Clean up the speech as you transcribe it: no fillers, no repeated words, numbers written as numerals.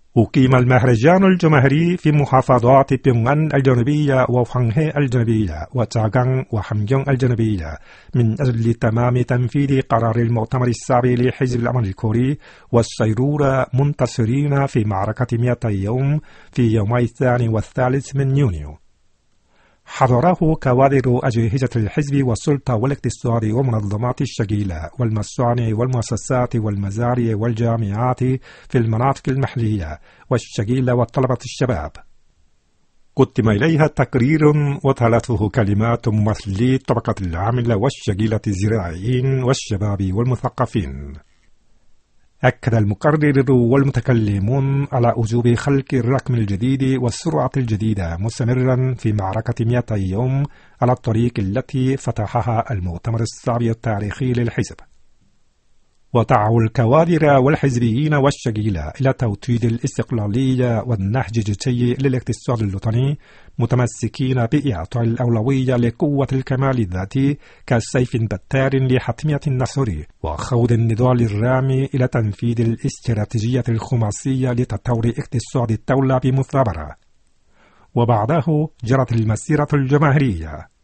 أقيم المهرجان الجماهيري في محافظات بيونغان الجنوبية وفانهي الجنوبية وتاغان وحمجون الجنوبية من أجل تمام تنفيذ قرار المؤتمر السابع لحزب الأمل الكوري والسيرورة منتصرين في معركة 200 يوم في يومي الثاني والثالث من يونيو. حضره كوادر أجهزة الحزب والسلطة والاقتصاد ومنظمات الشغيلة والمصانع والمؤسسات والمزارع والجامعات في المناطق المحلية والشغيلة وطلبة الشباب. قدم إليها تقرير وتلته كلمات ممثلي الطبقة العاملة والشغيلة الزراعيين والشباب والمثقفين. أكد المقرر والمتكلمون على وجوب خلق الرقم الجديد والسرعة الجديدة مستمرا في معركة 200 يوم على الطريق التي فتحها المؤتمر السابع التاريخي للحزب. ودعوا الكوادر والحزبيين والشغيلة إلى توطيد الاستقلالية والنهج الجدي للاقتصاد الوطني متمسكين بإعطاء الأولوية لقوة الكمال الذاتي كسيف بتار لحتمية النصر وخوض النضال الرامي إلى تنفيذ الاستراتيجية الخماسية لتطور اقتصاد الدولة بمثابرة. وبعده جرت المسيرة الجماهيرية.